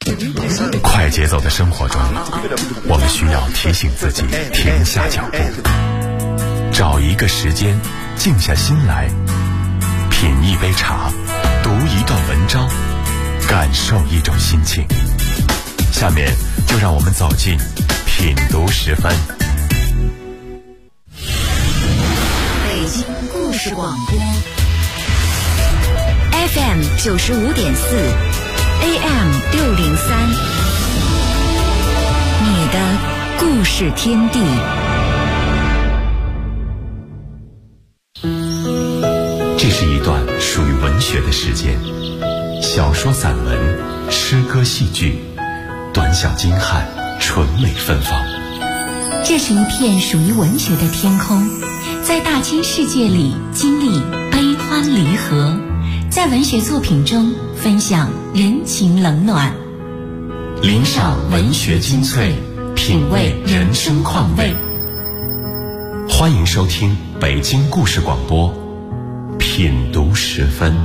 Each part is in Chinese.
快节奏的生活中，我们需要提醒自己停下脚步，找一个时间静下心来，品一杯茶，读一段文章，感受一种心情。下面就让我们走进品读10分。 北京故事广播 FM 95.4，AM 603，你的故事天地。 这是一段属于文学的时间，小说、散文、诗歌、戏剧，短小精悍，纯美芬芳。 这是一片属于文学的天空，在大千世界里经历悲欢离合，在文学作品中分享人情冷暖， 聆赏文学精粹，品味人生况味。欢迎收听北京故事广播品读10分。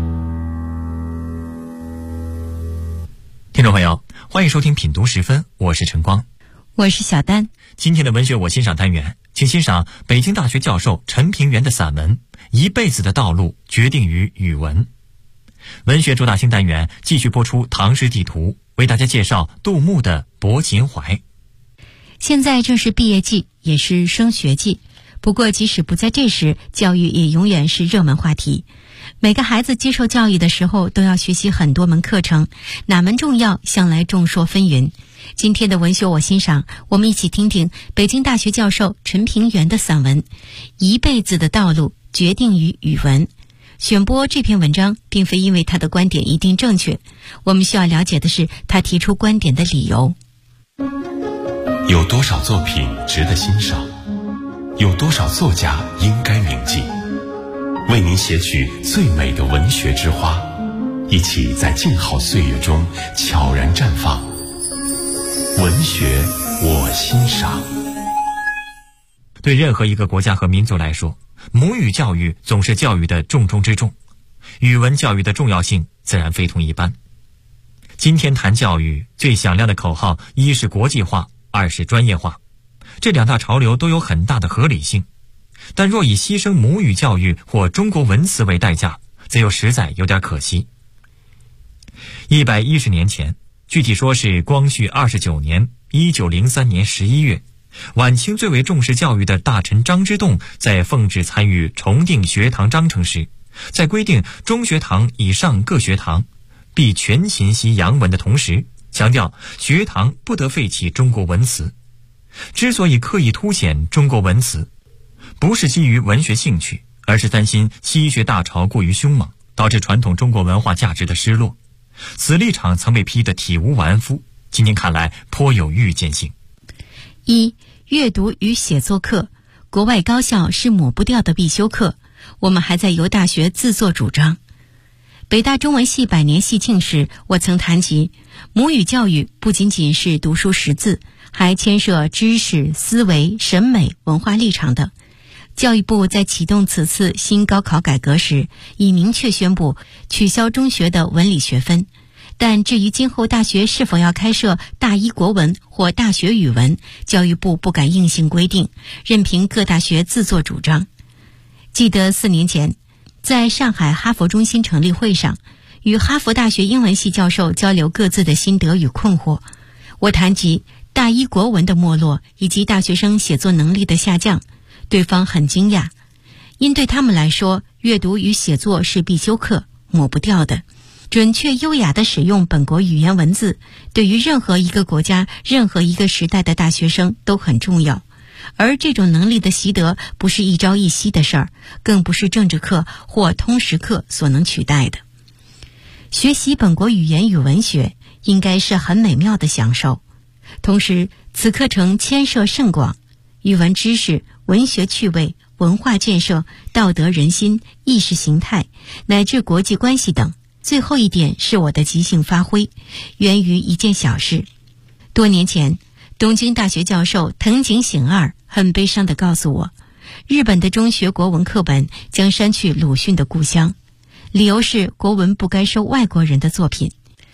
听众朋友，欢迎收听品读10分，我是陈光， 我是小丹。 今天的文学我欣赏单元，请欣赏北京大学教授陈平原的散文《一辈子的道路决定于语文》。文学主打新单元继续播出唐诗地图，为大家介绍杜牧的《泊秦淮》。 现在正是毕业季，也是升学季，不过即使不在这时，教育也永远是热门话题。每个孩子接受教育的时候都要学习很多门课程，哪门重要，向来众说纷纭。今天的文学我欣赏，我们一起听听北京大学教授陈平原的散文《一辈子的道路决定于语文》。选播这篇文章并非因为他的观点一定正确，我们需要了解的是他提出观点的理由。 有多少作品值得欣赏？有多少作家应该铭记？为您写取最美的文学之花，一起在静好岁月中悄然绽放。文学我欣赏。 对任何一个国家和民族来说，母语教育总是教育的重中之重，语文教育的重要性自然非同一般。今天谈教育，最响亮的口号，一是国际化，二是专业化，这两大潮流都有很大的合理性。但若以牺牲母语教育或中国文词为代价，则又实在有点可惜。110年前，具体说是光绪29年1903年11月，晚清最为重视教育的大臣张之洞在奉旨参与重定学堂章程时，在规定中学堂以上各学堂必全勤习洋文的同时，强调学堂不得废弃中国文词。之所以刻意凸显中国文词，不是基于文学兴趣，而是担心西学大潮过于凶猛，导致传统中国文化价值的失落。此立场曾被批得体无完肤，今天看来颇有预见性。 一、阅读与写作课，国外高校是抹不掉的必修课，我们还在由大学自作主张。北大中文系100年系庆时，我曾谈及母语教育不仅仅是读书识字，还牵涉知识、思维、审美、文化立场等。教育部在启动此次新高考改革时，已明确宣布取消中学的文理学分，但至于今后大学是否要开设大一国文或大学语文，教育部不敢硬性规定，任凭各大学自作主张。记得4年前，在上海哈佛中心成立会上，与哈佛大学英文系教授交流各自的心得与困惑。我谈及大一国文的没落以及大学生写作能力的下降，对方很惊讶，因对他们来说，阅读与写作是必修课，抹不掉的。准确优雅地使用本国语言文字，对于任何一个国家、任何一个时代的大学生都很重要。而这种能力的习得不是一朝一夕的事儿，更不是政治课或通识课所能取代的。学习本国语言与文学应该是很美妙的享受，同时此课程牵涉甚广，语文知识、文学趣味、文化建设、道德人心、意识形态，乃至国际关系等。最后一点是我的即兴发挥，源于一件小事。多年前，东京大学教授藤井醒二很悲伤地告诉我，日本的中学国文课本将删去鲁迅的故乡，理由是国文不该收外国人的作品。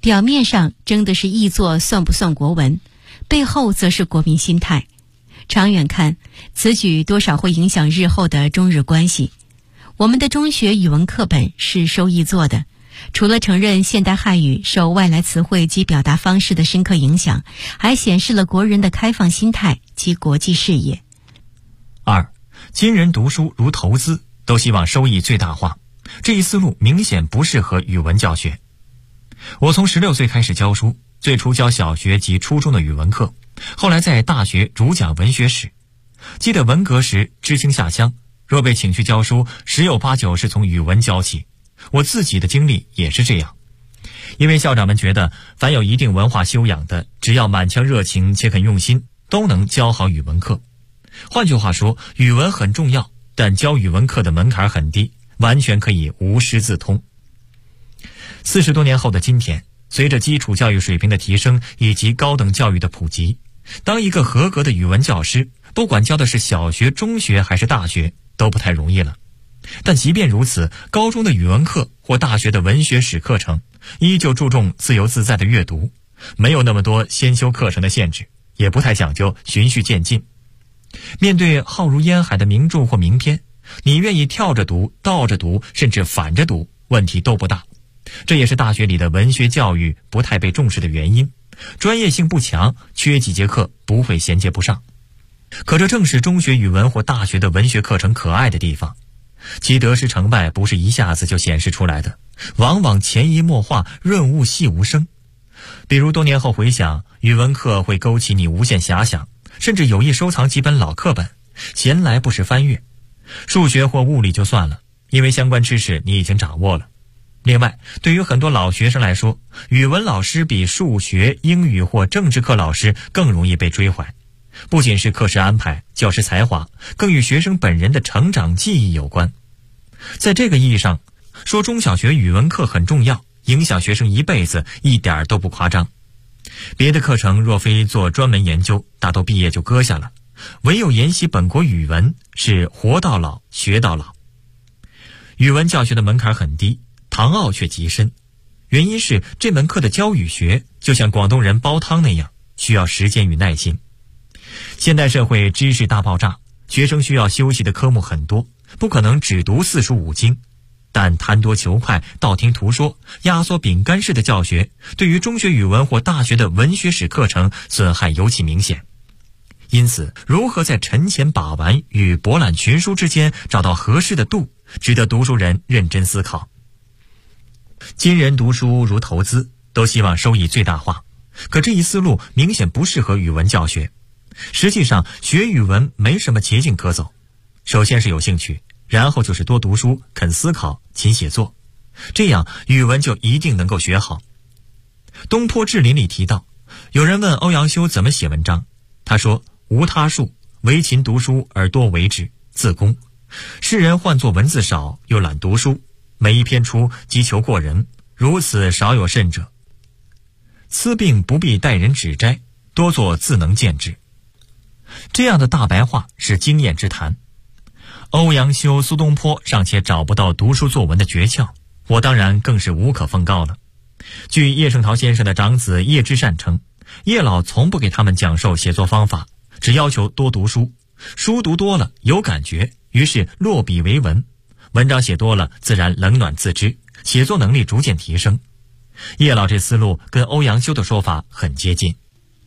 表面上争的是译作算不算国文，背后则是国民心态。长远看，此举多少会影响日后的中日关系。我们的中学语文课本是收译做的，除了承认现代汉语受外来词汇及表达方式的深刻影响，还显示了国人的开放心态及国际视野。 2. 今人读书如投资，都希望收益最大化，这一思路明显不适合语文教学。我从16岁开始教书，最初教小学及初中的语文课，后来在大学主讲文学史。记得文革时知青下乡，若被请去教书，十有八九是从语文教起。我自己的经历也是这样。因为校长们觉得，凡有一定文化修养的，只要满腔热情且肯用心，都能教好语文课。换句话说，语文很重要，但教语文课的门槛很低，完全可以无师自通。40多年后的今天，随着基础教育水平的提升以及高等教育的普及，当一个合格的语文教师，不管教的是小学、中学还是大学，都不太容易了。但即便如此，高中的语文课或大学的文学史课程依旧注重自由自在的阅读，没有那么多先修课程的限制，也不太讲究循序渐进。面对浩如烟海的名著或名篇，你愿意跳着读、倒着读，甚至反着读，问题都不大。这也是大学里的文学教育不太被重视的原因，专业性不强，缺几节课不会衔接不上。可这正是中学语文或大学的文学课程可爱的地方，其得失成败不是一下子就显示出来的，往往潜移默化，润物细无声。比如多年后回想，语文课会勾起你无限遐想，甚至有意收藏几本老课本，闲来不时翻阅。数学或物理就算了，因为相关知识你已经掌握了。另外，对于很多老学生来说，语文老师比数学、英语或政治课老师更容易被追怀。不仅是课时安排、教师才华，更与学生本人的成长记忆有关。在这个意义上，说中小学语文课很重要，影响学生一辈子，一点都不夸张。别的课程若非做专门研究，大都毕业就搁下了，唯有研习本国语文是活到老学到老。语文教学的门槛很低，堂奥却极深，原因是这门课的教语学就像广东人煲汤那样，需要时间与耐心。现代社会知识大爆炸，学生需要修习的科目很多，不可能只读四书五经，但贪多求快、道听途说、压缩饼干式的教学，对于中学语文或大学的文学史课程损害尤其明显。因此，如何在沉潜把玩与博览群书之间找到合适的度，值得读书人认真思考。今人读书如投资，都希望收益最大化，可这一思路明显不适合语文教学。实际上，学语文没什么捷径可走，首先是有兴趣，然后就是多读书、肯思考、勤写作，这样语文就一定能够学好。东坡志林里提到，有人问欧阳修怎么写文章，他说：无他术，唯勤读书而多为之，自宫。世人唤作文字少，又懒读书，每一篇出即求过人，如此少有甚者。此病不必待人指摘，多做自能见之。这样的大白话是经验之谈。欧阳修、苏东坡尚且找不到读书作文的诀窍，我当然更是无可奉告了。据叶圣陶先生的长子叶之善称，叶老从不给他们讲授写作方法，只要求多读书，书读多了有感觉，于是落笔为文，文章写多了自然冷暖自知，写作能力逐渐提升。叶老这思路跟欧阳修的说法很接近。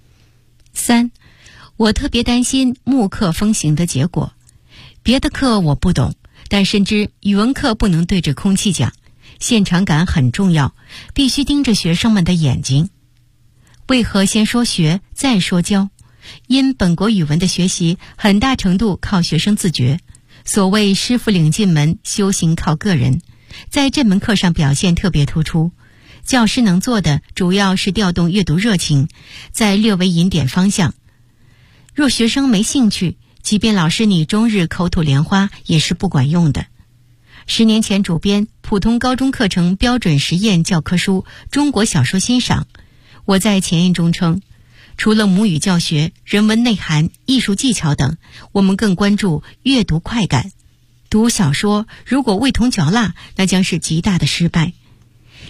3. 我特别担心慕课风行的结果。别的课我不懂，但深知语文课不能对着空气讲，现场感很重要，必须盯着学生们的眼睛。为何先说学再说教？因本国语文的学习很大程度靠学生自觉，所谓师傅领进门，修行靠个人，在这门课上表现特别突出。教师能做的主要是调动阅读热情，再略微引点方向。若学生没兴趣，即便老师你终日口吐莲花也是不管用的。10年前主编普通高中课程标准实验教科书《中国小说欣赏》，我在前言中称，除了母语教学、人文内涵、艺术技巧等，我们更关注阅读快感。读小说如果味同嚼蜡，那将是极大的失败。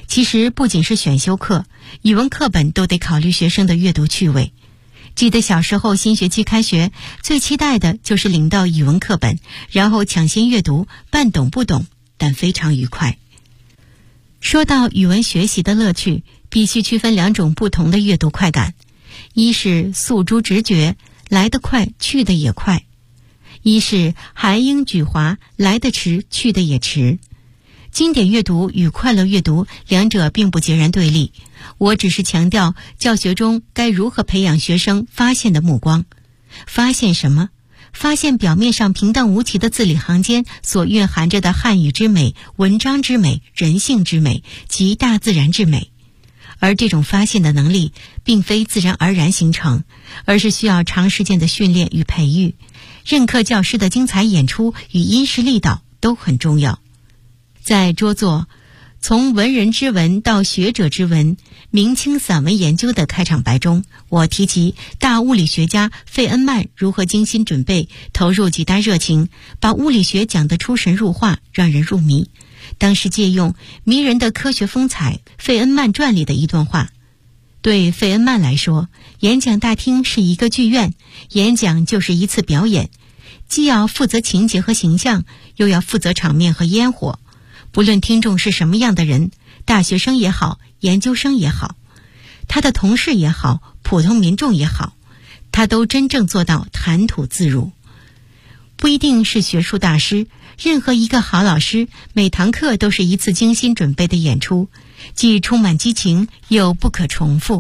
其实不仅是选修课，语文课本都得考虑学生的阅读趣味。记得小时候新学期开学，最期待的就是领到语文课本，然后抢先阅读，半懂不懂，但非常愉快。说到语文学习的乐趣，必须区分2种不同的阅读快感，一是诉诸直觉，来得快，去得也快；一是含英举华，来得迟，去得也迟。经典阅读与快乐阅读两者并不截然对立，我只是强调教学中该如何培养学生发现的目光。发现什么？发现表面上平淡无奇的字里行间所蕴含着的汉语之美、文章之美、人性之美及大自然之美。而这种发现的能力并非自然而然形成，而是需要长时间的训练与培育。任课教师的精彩演出与因势利导都很重要。在拙作从文人之文到学者之文，明清散文研究的开场白中，我提及大物理学家费恩曼如何精心准备，投入极大热情，把物理学讲得出神入化，让人入迷。当时借用迷人的科学风采费恩曼传里的一段话：对费恩曼来说，演讲大厅是一个剧院，演讲就是一次表演，既要负责情节和形象，又要负责场面和烟火。不论听众是什么样的人，大学生也好，研究生也好，他的同事也好，普通民众也好，他都真正做到谈吐自如。不一定是学术大师，任何一个好老师，每堂课都是一次精心准备的演出，既充满激情，又不可重复。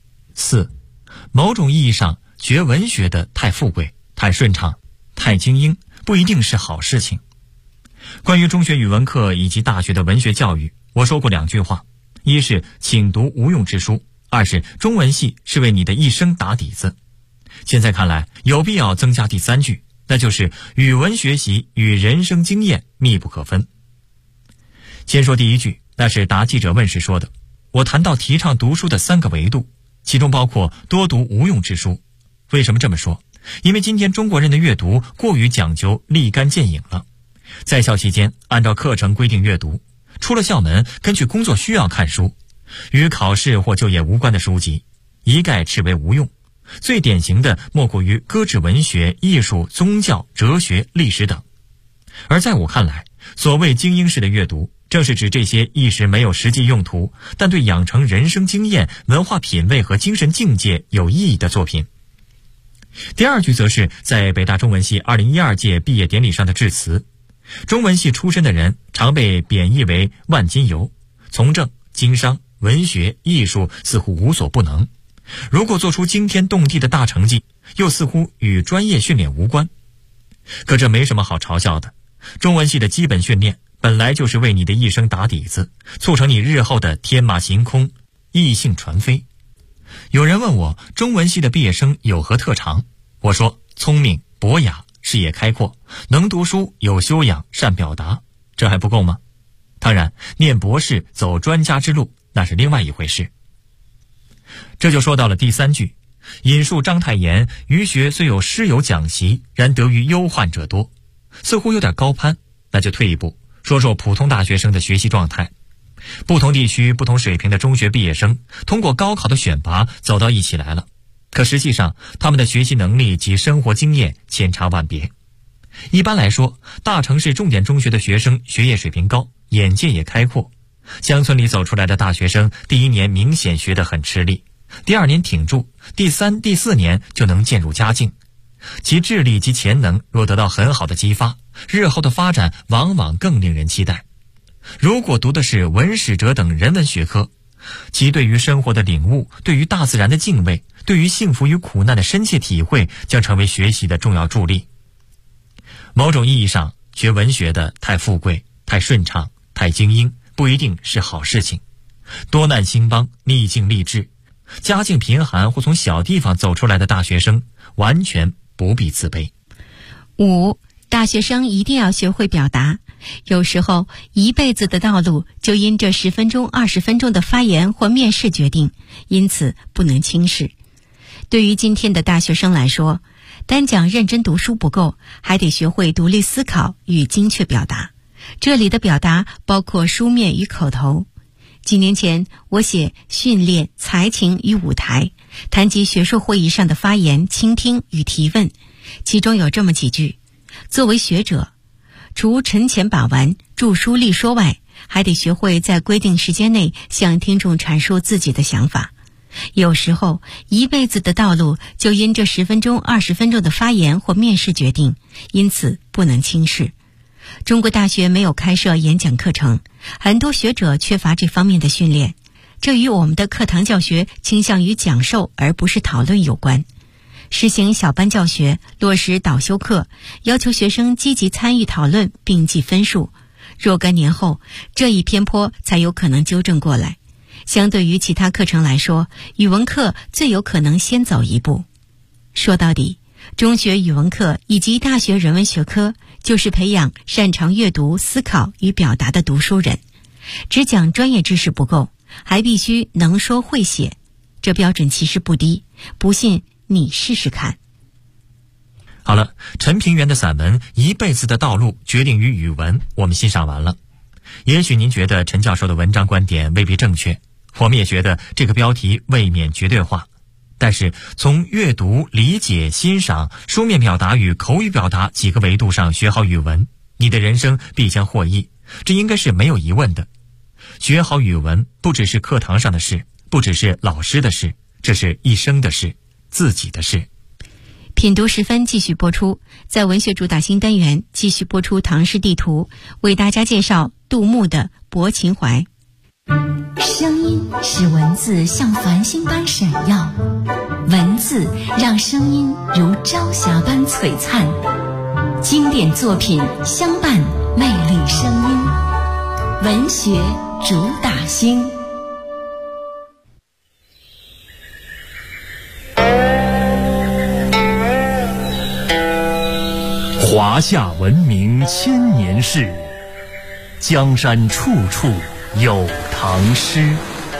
4. 某种意义上，学文学的太富贵、太顺畅、太精英，不一定是好事情。关于中学语文课以及大学的文学教育，我说过2句话：一是请读无用之书，二是中文系是为你的一生打底子。现在看来，有必要增加第3句，那就是语文学习与人生经验密不可分。先说第1句，那是答记者问时说的。我谈到提倡读书的3个维度，其中包括多读无用之书。为什么这么说？因为今天中国人的阅读过于讲究立竿见影了。在校期间按照课程规定阅读，出了校门根据工作需要看书，与考试或就业无关的书籍一概斥为无用。最典型的莫过于搁置文学、艺术、宗教、哲学、历史等。而在我看来，所谓精英式的阅读，正是指这些一时没有实际用途，但对养成人生经验、文化品味和精神境界有意义的作品。第2句则是在北大中文系2012届毕业典礼上的致辞。中文系出身的人常被贬义为万金油，从政、经商、文学、艺术似乎无所不能。如果做出惊天动地的大成绩，又似乎与专业训练无关。可这没什么好嘲笑的。中文系的基本训练本来就是为你的一生打底子，促成你日后的天马行空、异性传飞。有人问我，中文系的毕业生有何特长？我说，聪明、博雅、视野开阔，能读书，有修养，善表达，这还不够吗？当然，念博士走专家之路，那是另外一回事。这就说到了第3句，引述章太炎，余学虽有师友讲习，然得于忧患者多，似乎有点高攀。那就退一步，说说普通大学生的学习状态。不同地区、不同水平的中学毕业生，通过高考的选拔走到一起来了。可实际上，他们的学习能力及生活经验千差万别。一般来说，大城市重点中学的学生学业水平高，眼界也开阔。乡村里走出来的大学生，第1年明显学得很吃力，第2年挺住，第3、第4年就能渐入佳境。其智力及潜能若得到很好的激发，日后的发展往往更令人期待。如果读的是文史哲等人文学科，其对于生活的领悟，对于大自然的敬畏，对于幸福与苦难的深切体会，将成为学习的重要助力。某种意义上，学文学的太富贵、太顺畅、太精英，不一定是好事情。多难兴邦，逆境励志，家境贫寒或从小地方走出来的大学生，完全不必自卑。 5. 大学生一定要学会表达。有时候一辈子的道路就因这10分钟、20分钟的发言或面试决定，因此不能轻视。对于今天的大学生来说，单讲认真读书不够，还得学会独立思考与精确表达。这里的表达包括书面与口头。 几年前，我写训练才情与舞台，谈及学术会议上的发言、倾听与提问，其中有这么几句：作为学者，除陈前把玩、著书立说外，还得学会在规定时间内向听众阐述自己的想法。有时候，一辈子的道路就因这10分钟、20分钟的发言或面试决定，因此不能轻视。中国大学没有开设演讲课程，很多学者缺乏这方面的训练，这与我们的课堂教学倾向于讲授而不是讨论有关。实行小班教学，落实导修课，要求学生积极参与讨论并记分数，若干年后，这一偏颇才有可能纠正过来。相对于其他课程来说，语文课最有可能先走一步。说到底，中学语文课以及大学人文学科就是培养擅长阅读、思考与表达的读书人。只讲专业知识不够，还必须能说会写，这标准其实不低，不信你试试看。 好了，陈平原的散文《一辈子的道路决定于语文》我们欣赏完了。也许您觉得陈教授的文章观点未必正确，我们也觉得这个标题未免绝对化。但是从阅读、理解、欣赏、书面表达与口语表达几个维度上学好语文，你的人生必将获益，这应该是没有疑问的。学好语文不只是课堂上的事，不只是老师的事，这是一生的事，自己的事。 品读10分继续播出，在文学主打新单元继续播出唐诗地图，为大家介绍杜牧的《泊秦淮》。 声音使文字像繁星般闪耀，文字让声音如朝霞般璀璨，经典作品相伴魅力声音，文学主打星。 华夏文明千年事，江山处处有唐诗。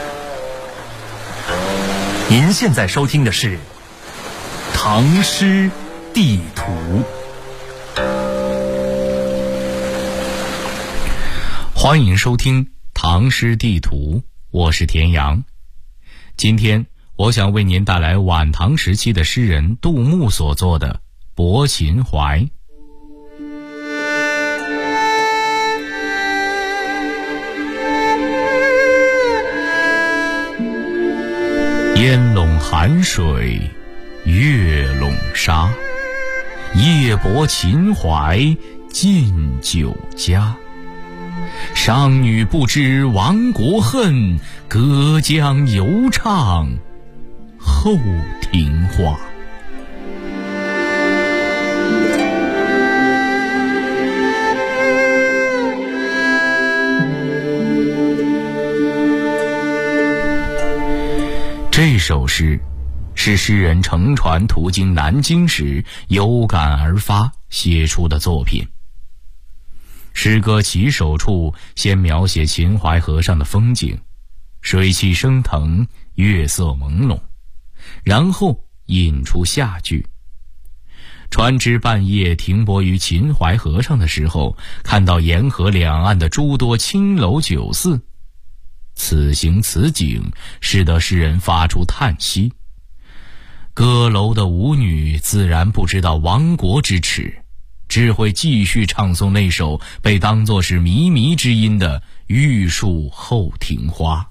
您现在收听的是《唐诗地图》。欢迎收听《唐诗地图》，我是田阳。今天我想为您带来晚唐时期的诗人杜牧所作的《泊秦淮》。烟笼寒水，月笼沙，夜泊秦淮近酒家。商女不知亡国恨，隔江犹唱后庭花。这首诗是诗人乘船途经南京时有感而发写出的作品。诗歌起首处先描写秦淮河上的风景，水汽升腾，月色朦胧，然后引出下句：船只半夜停泊于秦淮河上的时候，看到沿河两岸的诸多青楼酒肆，此形此景使得诗人发出叹息。歌楼的舞女自然不知道亡国之耻，只会继续唱诵那首被当作是靡靡之音的《玉树后庭花》。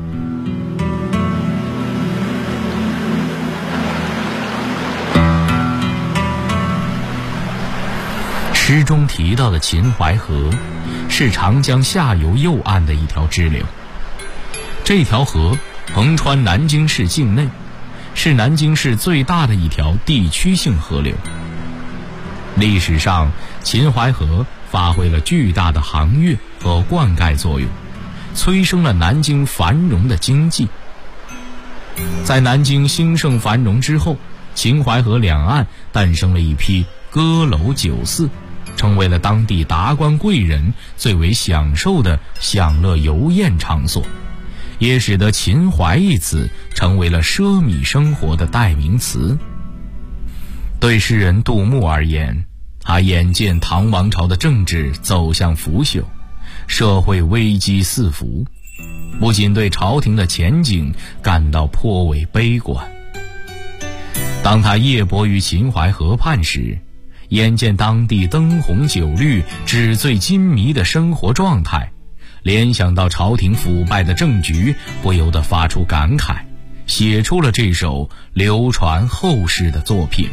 诗中提到的秦淮河是长江下游右岸的一条支流，这条河横穿南京市境内，是南京市最大的一条地区性河流。历史上，秦淮河发挥了巨大的航运和灌溉作用，催生了南京繁荣的经济。在南京兴盛繁荣之后，秦淮河两岸诞生了一批歌楼酒肆，成为了当地达官贵人最为享受的享乐游宴场所，也使得秦淮一词成为了奢靡生活的代名词。对诗人杜牧而言，他眼见唐王朝的政治走向腐朽，社会危机四伏， 不仅对朝廷的前景感到颇为悲观。当他夜泊于秦淮河畔时，眼见当地灯红酒绿、纸醉金迷的生活状态，联想到朝廷腐败的政局，不由得发出感慨，写出了这首流传后世的作品。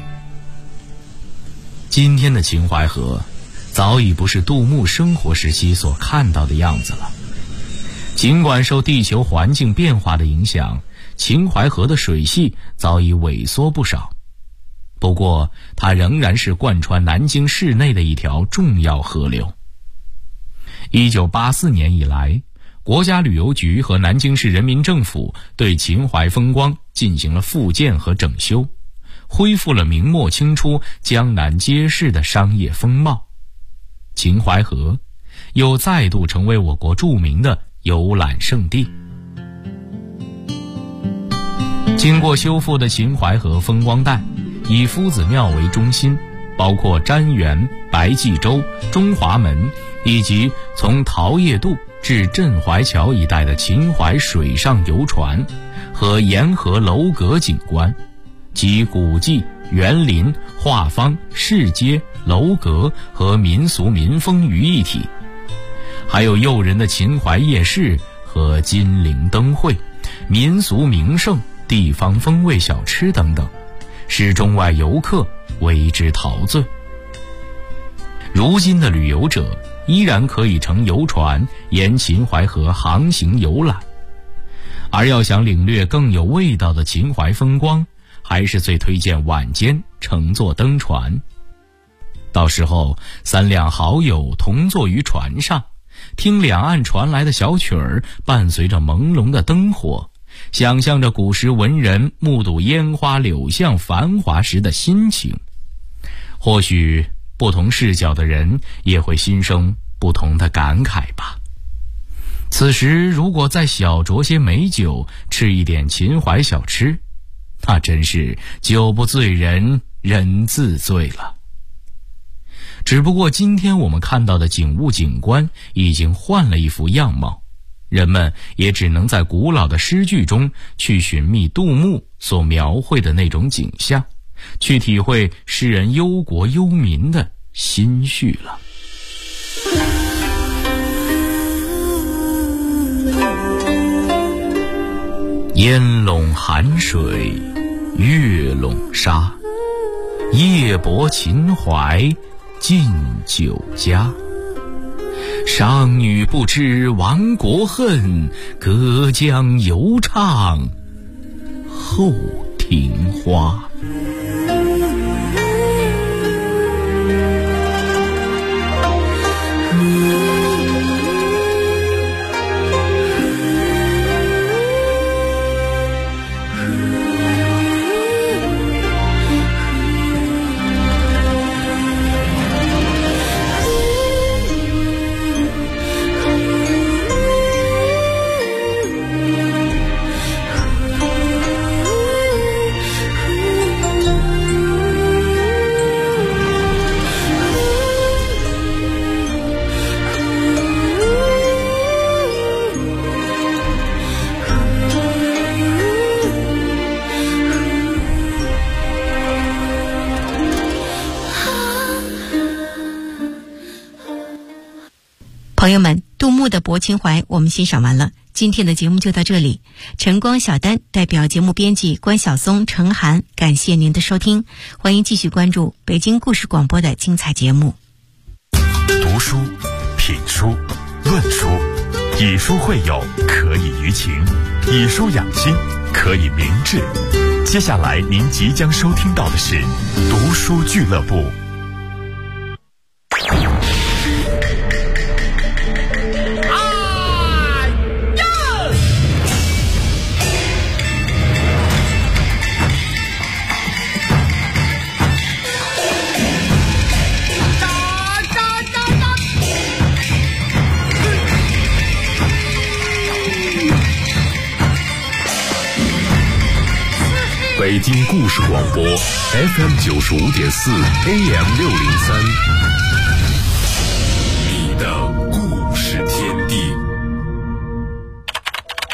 今天的秦淮河早已不是杜牧生活时期所看到的样子了。尽管受地球环境变化的影响，秦淮河的水系早已萎缩不少，不过它仍然是贯穿南京市内的一条重要河流。1984年以来，国家旅游局和南京市人民政府对秦淮风光进行了复建和整修，恢复了明末清初江南街市的商业风貌。秦淮河又再度成为我国著名的游览胜地。经过修复的秦淮河风光带以夫子庙为中心，包括瞻园、白济洲、中华门，以及从桃叶渡至镇淮桥一带的秦淮水上游船和沿河楼阁景观，集古迹、园林、画舫、市街、楼阁和民俗民风于一体，还有诱人的秦淮夜市和金陵灯会、民俗名胜、地方风味小吃等等，使中外游客为之陶醉。如今的旅游者依然可以乘游船沿秦淮河航行游览，而要想领略更有味道的秦淮风光，还是最推荐晚间乘坐登船。到时候3两好友同坐于船上，听两岸传来的小曲儿，伴随着朦胧的灯火，想象着古时文人目睹烟花柳巷繁华时的心情，或许不同视角的人也会心生不同的感慨吧。此时如果再小酌些美酒，吃一点秦淮小吃，那真是酒不醉人人自醉了。只不过今天我们看到的景物景观已经换了一副样貌，人们也只能在古老的诗句中去寻觅杜牧所描绘的那种景象，去体会诗人忧国忧民的心绪了。烟笼寒水，月笼沙，夜泊秦淮，近酒家。商女不知亡国恨，隔江犹唱后庭花。 朋友们，杜牧的《泊秦淮》我们欣赏完了，今天的节目就到这里。晨光小丹代表节目编辑关晓松、程涵，感谢您的收听，欢迎继续关注北京故事广播的精彩节目。 读书、品书、论书，以书会友，可以娱情；以书养心，可以明志。接下来您即将收听到的是读书俱乐部。北京故事广播 FM 95.4 AM 603，你的故事天地。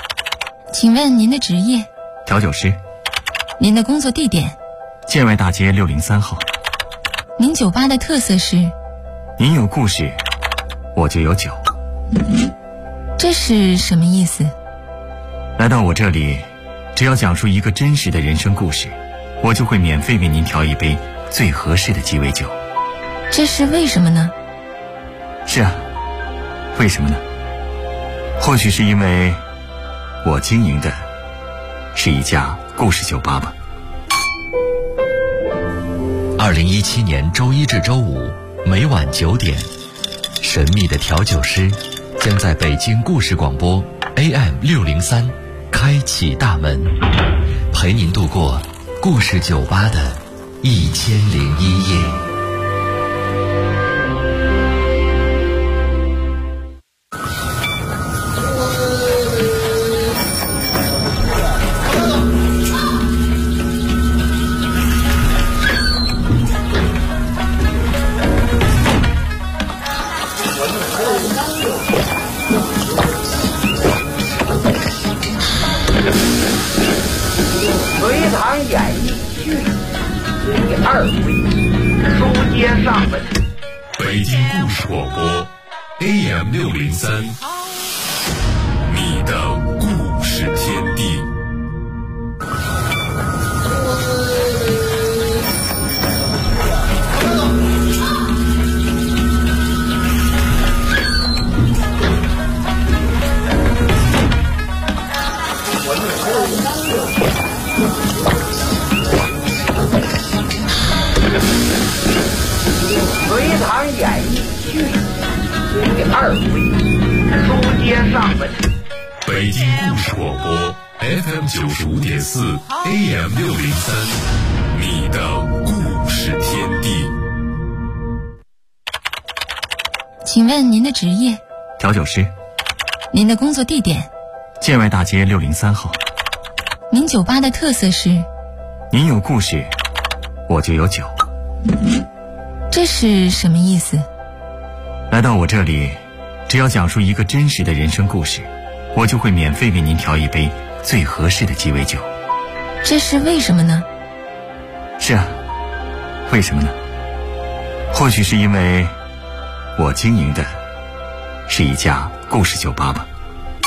请问您的职业？ 调酒师。 您的工作地点？ 建外大街603号。 您酒吧的特色是？ 您有故事，我就有酒。 这是什么意思？ 来到我这里，只要讲述一个真实的人生故事，我就会免费为您调一杯最合适的鸡尾酒。 这是为什么呢？ 是啊，为什么呢？或许是因为我经营的是一家故事酒吧吧。 2017年周一至周五每晚9点，神秘的调酒师将在北京故事广播 AM603开启大门，陪您度过故事酒吧的1001夜。 隋唐演义续第2回，书接上文。 北京故事广播 AM603，你的故事天地。 隋唐演义续第2回，书接上文。 北京故事广播 FM95.4 AM603，你的故事天地。 请问您的职业？ 调酒师。 您的工作地点？ 建外大街603号。 您酒吧的特色是？ 您有故事，我就有酒。 这是什么意思？ 来到我这里，只要讲述一个真实的人生故事，我就会免费为您调一杯最合适的鸡尾酒。 这是为什么呢？ 是啊，为什么呢？或许是因为我经营的是一家故事酒吧吧。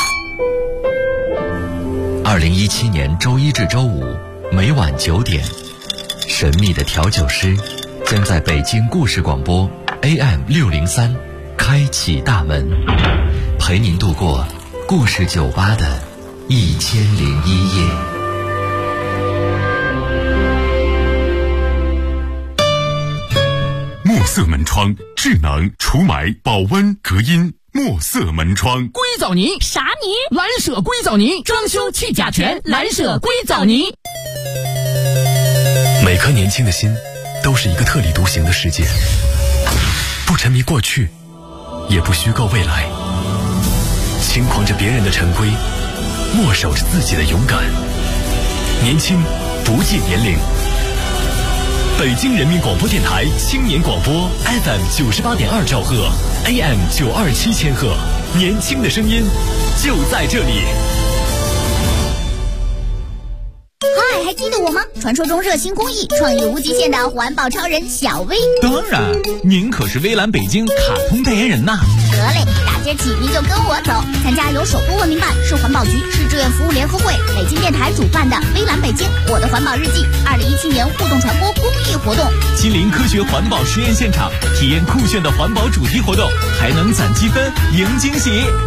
2017年周一至周五每晚9点，神秘的调酒师将在北京故事广播 AM603开启大门，陪您度过故事酒吧的1001夜。 墨色门窗，智能除霾、保温、隔音。墨色门窗， 硅藻泥啥泥？蓝舍硅藻泥，装修去甲醛，蓝舍硅藻泥。 每颗年轻的心都是一个特立独行的世界，不沉迷过去，也不虚构未来，轻狂着别人的陈规，默守着自己的勇敢。年轻不计年龄。北京人民广播电台青年广播 FM98.2兆赫 AM927千赫，年轻的声音就在这里。 嗨，还记得我吗？传说中热心公益、创意无极限的环保超人小薇。 当然，您可是微蓝北京卡通代言人呐。 得嘞，大街起您就跟我走，参加由首都文明办、市环保局、市志愿服务联合会、北京电台主办的微蓝北京我的环保日记2017年互动传播公益活动， 亲临科学环保实验现场，体验酷炫的环保主题活动，还能攒积分赢惊喜。